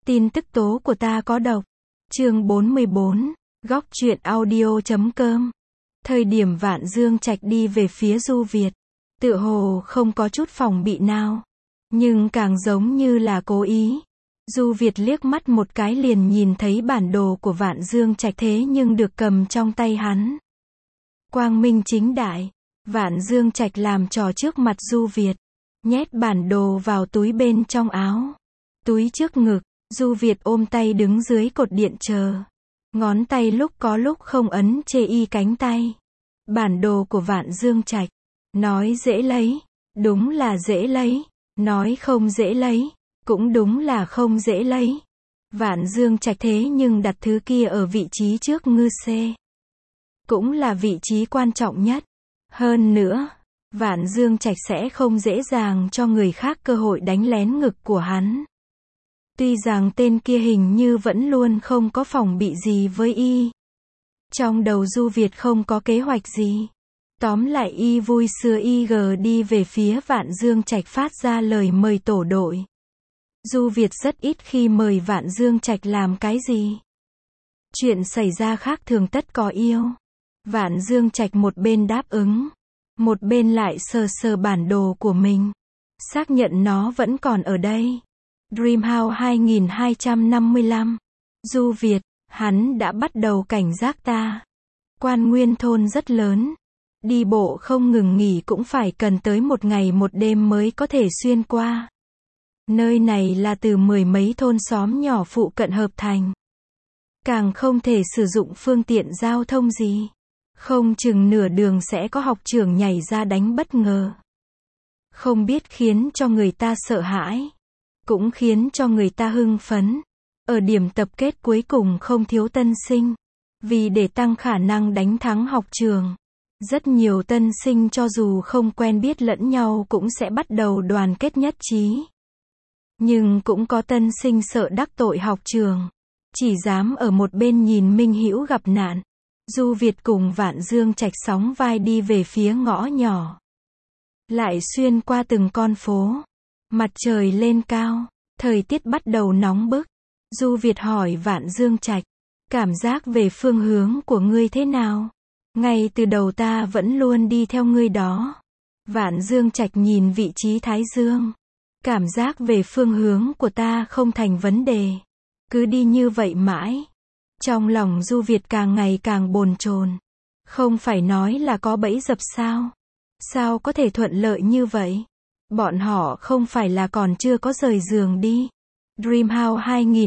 Tin tức tố của ta có độc. Chương 44, góc truyện audio.com. Thời điểm Vạn Dương Trạch đi về phía Du Việt, tựa hồ không có chút phòng bị nào, nhưng càng giống như là cố ý. Du Việt liếc mắt một cái liền nhìn thấy bản đồ của Vạn Dương Trạch thế nhưng được cầm trong tay hắn. Quang minh chính đại, Vạn Dương Trạch làm trò trước mặt Du Việt, nhét bản đồ vào túi bên trong áo, túi trước ngực. Du Việt ôm tay đứng dưới cột điện chờ. Ngón tay lúc có lúc không ấn chê y cánh tay. Bản đồ của Vạn Dương Trạch. Nói dễ lấy, đúng là dễ lấy. Nói không dễ lấy, cũng đúng là không dễ lấy. Vạn Dương Trạch thế nhưng đặt thứ kia ở vị trí trước ngư xê. Cũng là vị trí quan trọng nhất. Hơn nữa, Vạn Dương Trạch sẽ không dễ dàng cho người khác cơ hội đánh lén ngực của hắn. Tuy rằng tên kia hình như vẫn luôn không có phòng bị gì với y. Trong đầu Du Việt không có kế hoạch gì. Tóm lại y vui sưa y đi về phía Vạn Dương Trạch phát ra lời mời tổ đội. Du Việt rất ít khi mời Vạn Dương Trạch làm cái gì. Chuyện xảy ra khác thường tất có yêu. Vạn Dương Trạch một bên đáp ứng, một bên lại sờ sờ bản đồ của mình. Xác nhận nó vẫn còn ở đây. Dreamhouse 2255. Du Việt, hắn đã bắt đầu cảnh giác ta. Quan Nguyên thôn rất lớn. Đi bộ không ngừng nghỉ cũng phải cần tới một ngày một đêm mới có thể xuyên qua. Nơi này là từ mười mấy thôn xóm nhỏ phụ cận hợp thành. Càng không thể sử dụng phương tiện giao thông gì. Không chừng nửa đường sẽ có học trưởng nhảy ra đánh bất ngờ. Không biết khiến cho người ta sợ hãi. Cũng khiến cho người ta hưng phấn. Ở điểm tập kết cuối cùng không thiếu tân sinh. Vì để tăng khả năng đánh thắng học trường. Rất nhiều tân sinh cho dù không quen biết lẫn nhau cũng sẽ bắt đầu đoàn kết nhất trí. Nhưng cũng có tân sinh sợ đắc tội học trường. Chỉ dám ở một bên nhìn minh hữu gặp nạn. Du Việt cùng Vạn Dương Trạch sóng vai đi về phía ngõ nhỏ. Lại xuyên qua từng con phố. Mặt trời lên cao, thời tiết bắt đầu nóng bức. Du Việt hỏi Vạn Dương Trạch, cảm giác về phương hướng của ngươi thế nào? Ngay từ đầu ta vẫn luôn đi theo ngươi đó. Vạn Dương Trạch nhìn vị trí Thái Dương. Cảm giác về phương hướng của ta không thành vấn đề. Cứ đi như vậy mãi. Trong lòng Du Việt càng ngày càng bồn chồn. Không phải nói là có bẫy dập sao? Sao có thể thuận lợi như vậy? Bọn họ không phải là còn chưa có rời giường đi. Dreamhouse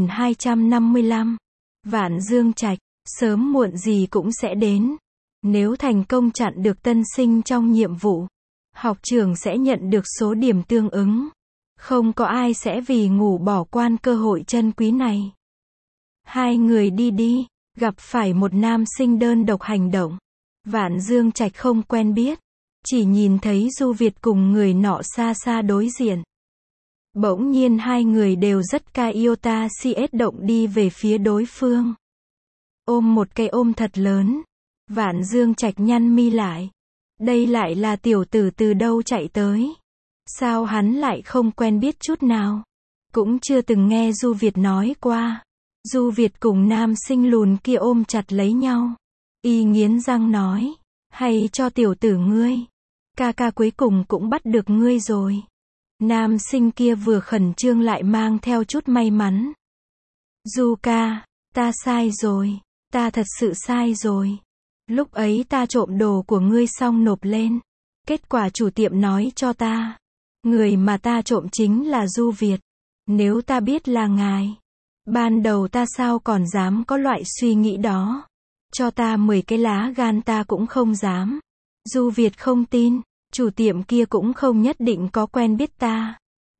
2255. Vạn Dương Trạch, sớm muộn gì cũng sẽ đến. Nếu thành công chặn được tân sinh trong nhiệm vụ, học trưởng sẽ nhận được số điểm tương ứng. Không có ai sẽ vì ngủ bỏ qua cơ hội chân quý này. Hai người đi, gặp phải một nam sinh đơn độc hành động. Vạn Dương Trạch không quen biết. Chỉ nhìn thấy Du Việt cùng người nọ xa xa đối diện. Bỗng nhiên hai người đều rất Iota CS động đi về phía đối phương. Ôm một cái ôm thật lớn. Vạn Dương Trạch nhăn mi lại. Đây lại là tiểu tử từ đâu chạy tới. Sao hắn lại không quen biết chút nào. Cũng chưa từng nghe Du Việt nói qua. Du Việt cùng nam sinh lùn kia ôm chặt lấy nhau. Y nghiến răng nói. Hay cho tiểu tử ngươi. Ca cuối cùng cũng bắt được ngươi rồi. Nam sinh kia vừa khẩn trương lại mang theo chút may mắn. Du ca, ta sai rồi. Ta thật sự sai rồi. Lúc ấy ta trộm đồ của ngươi xong nộp lên. Kết quả chủ tiệm nói cho ta. Người mà ta trộm chính là Du Việt. Nếu ta biết là ngài. Ban đầu ta sao còn dám có loại suy nghĩ đó. Cho ta 10 cái lá gan ta cũng không dám. Du Việt không tin. Chủ tiệm kia cũng không nhất định có quen biết ta.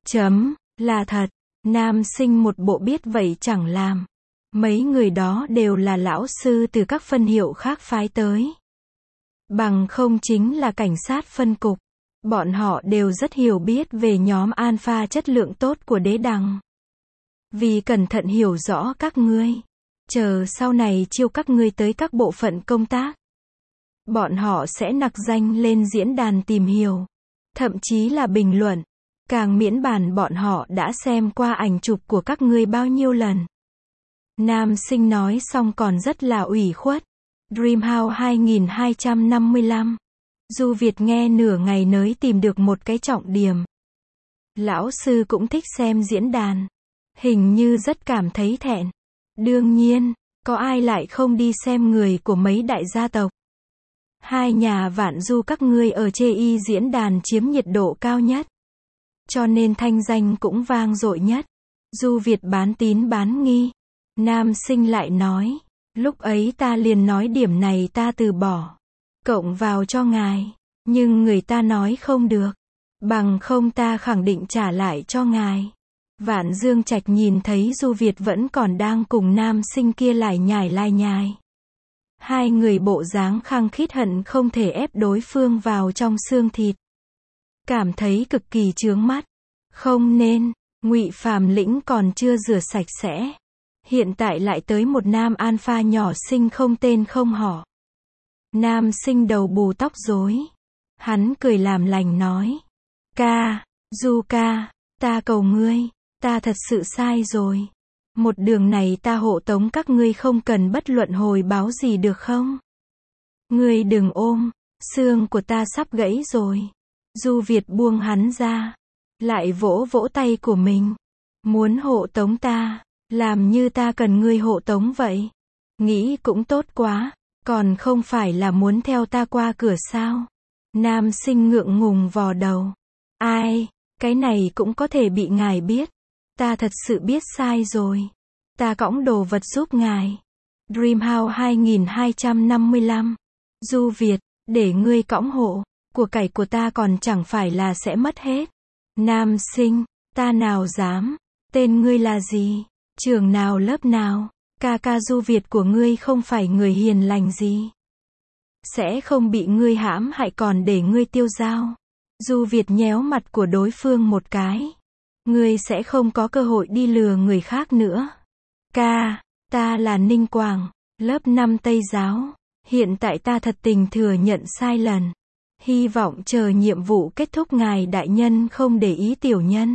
Là thật. Nam sinh một bộ biết vậy chẳng làm. Mấy người đó đều là lão sư từ các phân hiệu khác phái tới. Bằng không chính là cảnh sát phân cục. Bọn họ đều rất hiểu biết về nhóm alpha chất lượng tốt của đế đằng. Vì cẩn thận hiểu rõ các ngươi. Chờ sau này chiêu các ngươi tới các bộ phận công tác. Bọn họ sẽ nặc danh lên diễn đàn tìm hiểu. Thậm chí là bình luận. Càng miễn bàn bọn họ đã xem qua ảnh chụp của các ngươi bao nhiêu lần. Nam sinh nói xong còn rất là ủy khuất. Dreamhouse 2255. Du Việt nghe nửa ngày nới tìm được một cái trọng điểm. Lão sư cũng thích xem diễn đàn. Hình như rất cảm thấy thẹn. Đương nhiên, có ai lại không đi xem người của mấy đại gia tộc. Hai nhà Vạn Du các ngươi ở chê y diễn đàn chiếm nhiệt độ cao nhất. Cho nên thanh danh cũng vang dội nhất. Du Việt bán tín bán nghi. Nam sinh lại nói. Lúc ấy ta liền nói điểm này ta từ bỏ. Cộng vào cho ngài. Nhưng người ta nói không được. Bằng không ta khẳng định trả lại cho ngài. Vạn Dương Trạch nhìn thấy Du Việt vẫn còn đang cùng nam sinh kia lải nhải. Hai người bộ dáng khăng khít hận không thể ép đối phương vào trong xương thịt. Cảm thấy cực kỳ chướng mắt. Không nên, Ngụy Phàm Lĩnh còn chưa rửa sạch sẽ. Hiện tại lại tới một nam alpha nhỏ xinh không tên không họ. Nam sinh đầu bù tóc rối. Hắn cười làm lành nói. Ca, Du ca, ta cầu ngươi, ta thật sự sai rồi. Một đường này ta hộ tống các ngươi không cần bất luận hồi báo gì được không? Ngươi đừng ôm, xương của ta sắp gãy rồi. Du Việt buông hắn ra. Lại vỗ vỗ tay của mình. Muốn hộ tống ta, làm như ta cần ngươi hộ tống vậy. Nghĩ cũng tốt quá, còn không phải là muốn theo ta qua cửa sao? Nam sinh ngượng ngùng vò đầu. Ai, cái này cũng có thể bị ngài biết. Ta thật sự biết sai rồi. Ta cõng đồ vật giúp ngài. Dreamhouse 2255. Du Việt, để ngươi cõng hộ, của cải của ta còn chẳng phải là sẽ mất hết. Nam sinh, ta nào dám. Tên ngươi là gì? Trường nào lớp nào? Ca Du Việt của ngươi không phải người hiền lành gì. Sẽ không bị ngươi hãm hại còn để ngươi tiêu dao. Du Việt nhéo mặt của đối phương một cái. Ngươi sẽ không có cơ hội đi lừa người khác nữa. Ca, ta là Ninh Quảng, lớp 5 Tây giáo. Hiện tại ta thật tình thừa nhận sai lần. Hy vọng chờ nhiệm vụ kết thúc ngài đại nhân không để ý tiểu nhân.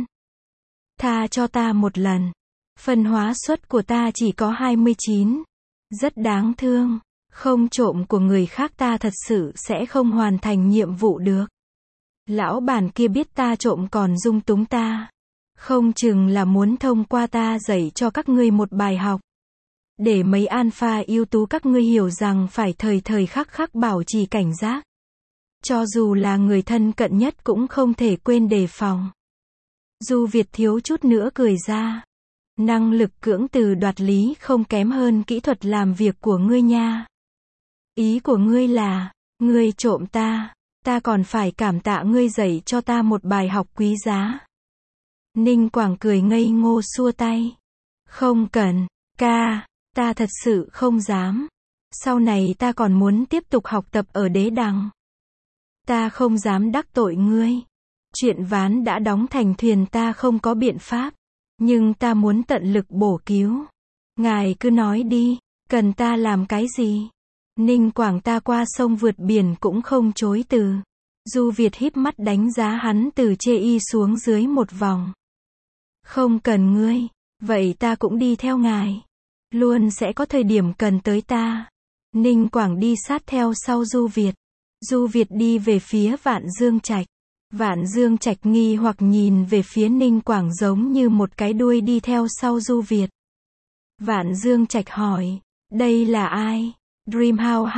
Tha cho ta một lần. Phân hóa suất của ta chỉ có 29. Rất đáng thương. Không trộm của người khác ta thật sự sẽ không hoàn thành nhiệm vụ được. Lão bản kia biết ta trộm còn dung túng ta. Không chừng là muốn thông qua ta dạy cho các ngươi một bài học. Để mấy alpha ưu tú các ngươi hiểu rằng phải thời thời khắc khắc bảo trì cảnh giác. Cho dù là người thân cận nhất cũng không thể quên đề phòng. Du Việt thiếu chút nữa cười ra. Năng lực cưỡng từ đoạt lý không kém hơn kỹ thuật làm việc của ngươi nha. Ý của ngươi là, ngươi trộm ta còn phải cảm tạ ngươi dạy cho ta một bài học quý giá. Ninh Quảng cười ngây ngô xua tay. Không cần, ca, ta thật sự không dám. Sau này ta còn muốn tiếp tục học tập ở Đế Đằng. Ta không dám đắc tội ngươi. Chuyện ván đã đóng thành thuyền ta không có biện pháp. Nhưng ta muốn tận lực bổ cứu. Ngài cứ nói đi, cần ta làm cái gì? Ninh Quảng ta qua sông vượt biển cũng không chối từ. Du Việt híp mắt đánh giá hắn từ chê y xuống dưới một vòng. Không cần ngươi, vậy ta cũng đi theo ngài. Luôn sẽ có thời điểm cần tới ta. Ninh Quảng đi sát theo sau Du Việt. Du Việt đi về phía Vạn Dương Trạch. Vạn Dương Trạch nghi hoặc nhìn về phía Ninh Quảng giống như một cái đuôi đi theo sau Du Việt. Vạn Dương Trạch hỏi, đây là ai? Dreamhouse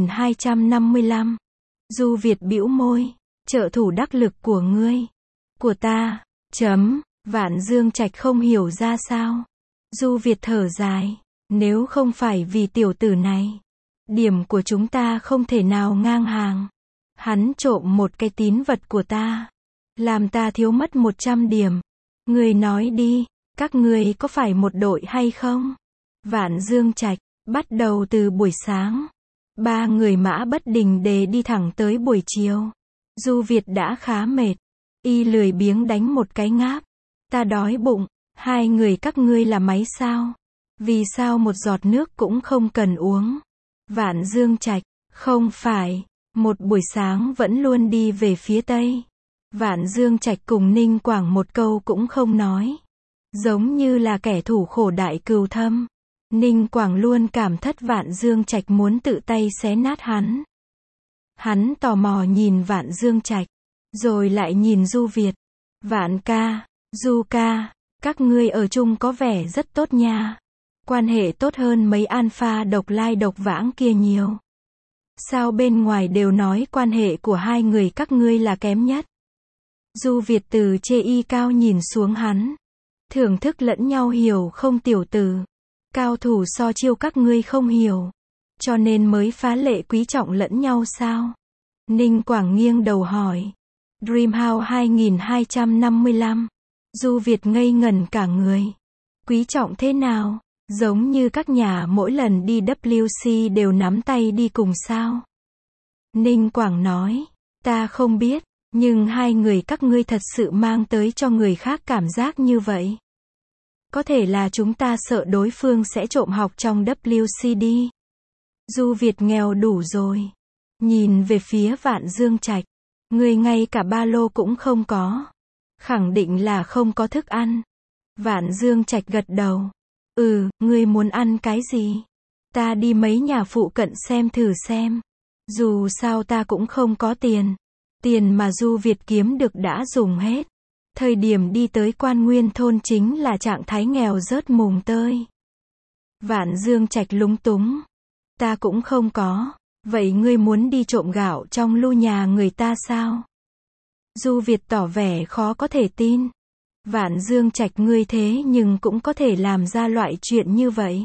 2255. Du Việt bĩu môi, trợ thủ đắc lực của ngươi. Của ta, Vạn Dương Trạch không hiểu ra sao. Du Việt thở dài, nếu không phải vì tiểu tử này, điểm của chúng ta không thể nào ngang hàng. Hắn trộm một cái tín vật của ta, làm ta thiếu mất 100 điểm. Ngươi nói đi, các ngươi có phải một đội hay không? Vạn Dương Trạch, bắt đầu từ buổi sáng. 3 người mã bất đình đề đi thẳng tới buổi chiều. Du Việt đã khá mệt. Y lười biếng đánh một cái ngáp. Ta đói bụng. 2 người các ngươi là máy sao? Vì sao một giọt nước cũng không cần uống? Vạn Dương Trạch, không phải. Một buổi sáng vẫn luôn đi về phía tây. Vạn Dương Trạch cùng Ninh Quảng một câu cũng không nói. Giống như là kẻ thù khổ đại cừu thâm. Ninh Quảng luôn cảm thất Vạn Dương Trạch muốn tự tay xé nát hắn. Hắn tò mò nhìn Vạn Dương Trạch, rồi lại nhìn Du Việt. Vạn ca, Du ca, các ngươi ở chung có vẻ rất tốt nha. Quan hệ tốt hơn mấy alpha độc lai độc vãng kia nhiều. Sao bên ngoài đều nói quan hệ của hai người các ngươi là kém nhất? Du Việt từ chê y cao nhìn xuống hắn. Thưởng thức lẫn nhau hiểu không tiểu tử? Cao thủ so chiêu các ngươi không hiểu. Cho nên mới phá lệ quý trọng lẫn nhau sao? Ninh Quảng nghiêng đầu hỏi. Dreamhouse 2255. Du Việt ngây ngẩn cả người. Quý trọng thế nào? Giống như các nhà mỗi lần đi WC đều nắm tay đi cùng sao? Ninh Quảng nói. Ta không biết, nhưng hai người các ngươi thật sự mang tới cho người khác cảm giác như vậy. Có thể là chúng ta sợ đối phương sẽ trộm học trong WC đi. Du Việt nghèo đủ rồi. Nhìn về phía Vạn Dương Trạch. Ngươi ngay cả ba lô cũng không có. Khẳng định là không có thức ăn. Vạn Dương Trạch gật đầu. Ngươi muốn ăn cái gì? Ta đi mấy nhà phụ cận xem thử xem. Dù sao ta cũng không có tiền. Tiền mà Du Việt kiếm được đã dùng hết. Thời điểm đi tới Quan Nguyên thôn chính là trạng thái nghèo rớt mùng tơi. Vạn Dương Trạch lúng túng. Ta cũng không có. Vậy ngươi muốn đi trộm gạo trong lu nhà người ta sao? Du Việt tỏ vẻ khó có thể tin. Vạn Dương Trạch ngươi thế nhưng cũng có thể làm ra loại chuyện như vậy.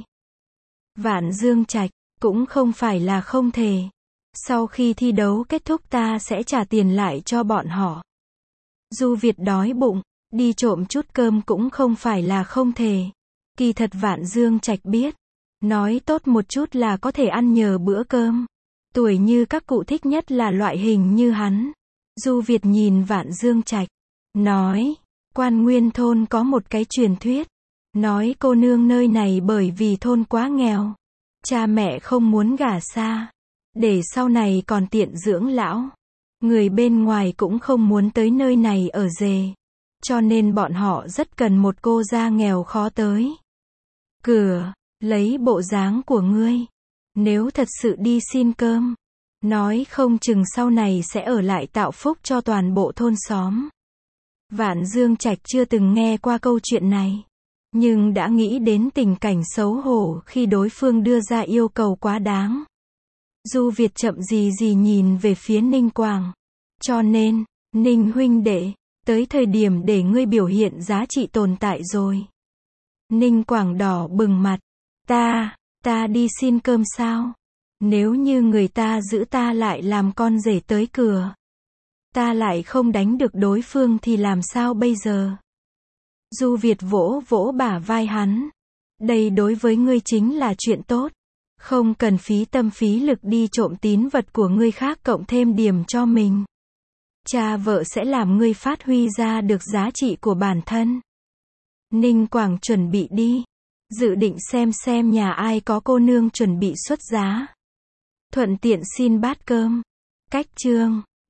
Vạn Dương Trạch, cũng không phải là không thể. Sau khi thi đấu kết thúc ta sẽ trả tiền lại cho bọn họ. Du Việt đói bụng, đi trộm chút cơm cũng không phải là không thể. Kỳ thật Vạn Dương Trạch biết. Nói tốt một chút là có thể ăn nhờ bữa cơm. Tuổi như các cụ thích nhất là loại hình như hắn. Du Việt nhìn Vạn Dương Trạch. Nói, Quan Nguyên thôn có một cái truyền thuyết. Nói cô nương nơi này bởi vì thôn quá nghèo. Cha mẹ không muốn gả xa. Để sau này còn tiện dưỡng lão. Người bên ngoài cũng không muốn tới nơi này ở rể. Cho nên bọn họ rất cần một cô gia nghèo khó tới. Cửa, lấy bộ dáng của ngươi. Nếu thật sự đi xin cơm. Nói không chừng sau này sẽ ở lại tạo phúc cho toàn bộ thôn xóm. Vạn Dương Trạch chưa từng nghe qua câu chuyện này. Nhưng đã nghĩ đến tình cảnh xấu hổ khi đối phương đưa ra yêu cầu quá đáng. Du Việt chậm gì gì nhìn về phía Ninh Quảng. Cho nên, Ninh huynh đệ, tới thời điểm để ngươi biểu hiện giá trị tồn tại rồi. Ninh Quảng đỏ bừng mặt. Ta đi xin cơm sao? Nếu như người ta giữ ta lại làm con rể tới cửa. Ta lại không đánh được đối phương thì làm sao bây giờ? Du Việt vỗ vỗ bả vai hắn. Đây đối với ngươi chính là chuyện tốt. Không cần phí tâm phí lực đi trộm tín vật của người khác cộng thêm điểm cho mình. Cha vợ sẽ làm ngươi phát huy ra được giá trị của bản thân. Ninh Quảng chuẩn bị đi. Dự định xem nhà ai có cô nương chuẩn bị xuất giá. Thuận tiện xin bát cơm. Cách chương